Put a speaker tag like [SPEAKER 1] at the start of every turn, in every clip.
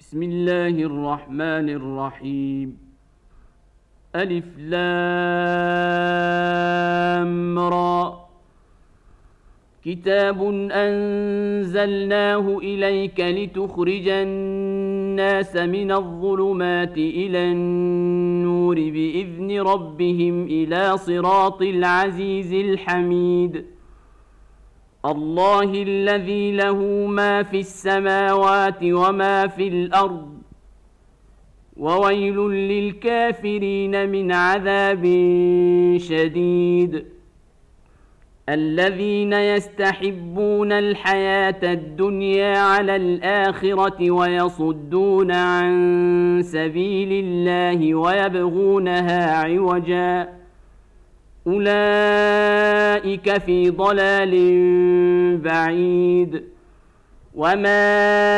[SPEAKER 1] بسم الله الرحمن الرحيم. ألف لام را. كتاب أنزلناه إليك لتخرج الناس من الظلمات إلى النور بإذن ربهم إلى صراط العزيز الحميد. الله الذي له ما في السماوات وما في الأرض، وويل للكافرين من عذاب شديد. الذين يستحبون الحياة الدنيا على الآخرة ويصدون عن سبيل الله ويبغونها عوجا، أولئك في ضلال بعيد. وما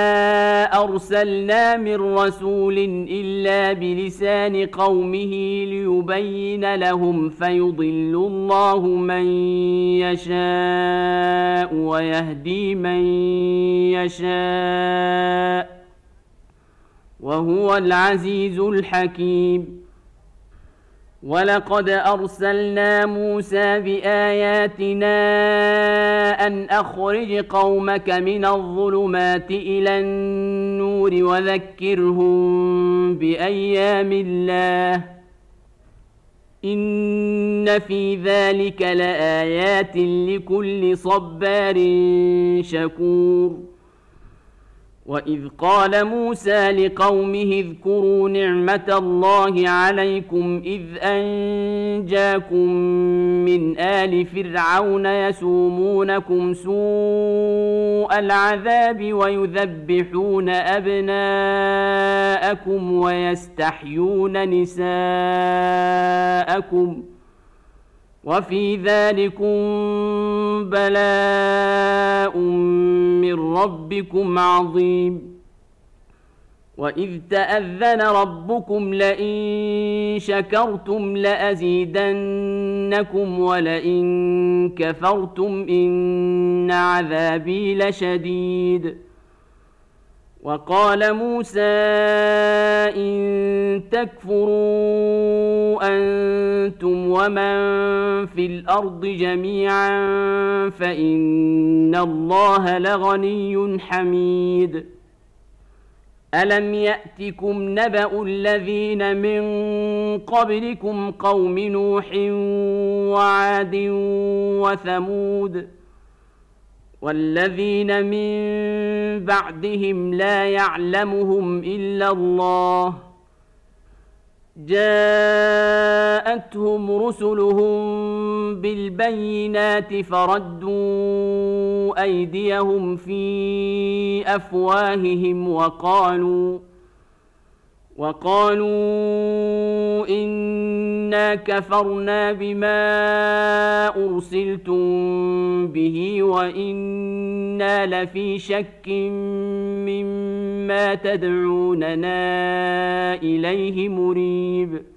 [SPEAKER 1] أرسلنا من رسول إلا بلسان قومه ليبين لهم، فيضل الله من يشاء ويهدي من يشاء، وهو العزيز الحكيم. ولقد أرسلنا موسى بآياتنا أن أخرج قومك من الظلمات إلى النور وذكرهم بأيام الله، إن في ذلك لآيات لكل صبار شكور. وإذ قال موسى لقومه اذكروا نعمة الله عليكم إذ أنجاكم من آل فرعون يسومونكم سوء العذاب ويذبحون أبناءكم ويستحيون نساءكم، وفي ذلكم بلاء من ربكم عظيم. وإذ تأذن ربكم لئن شكرتم لأزيدنكم ولئن كفرتم إن عذابي لشديد. وقال موسى إن تكفروا أنتم ومن في الأرض جميعا فإن الله لغني حميد. ألم يأتكم نبأ الذين من قبلكم قوم نوح وعاد وثمود والذين من بعدهم لا يعلمهم إلا الله، جاءتهم رسلهم بالبينات فردوا أيديهم في أفواههم وقالوا إنا كفرنا بما أرسلتم به وإنا لفي شك مما تدعوننا إليه مريب.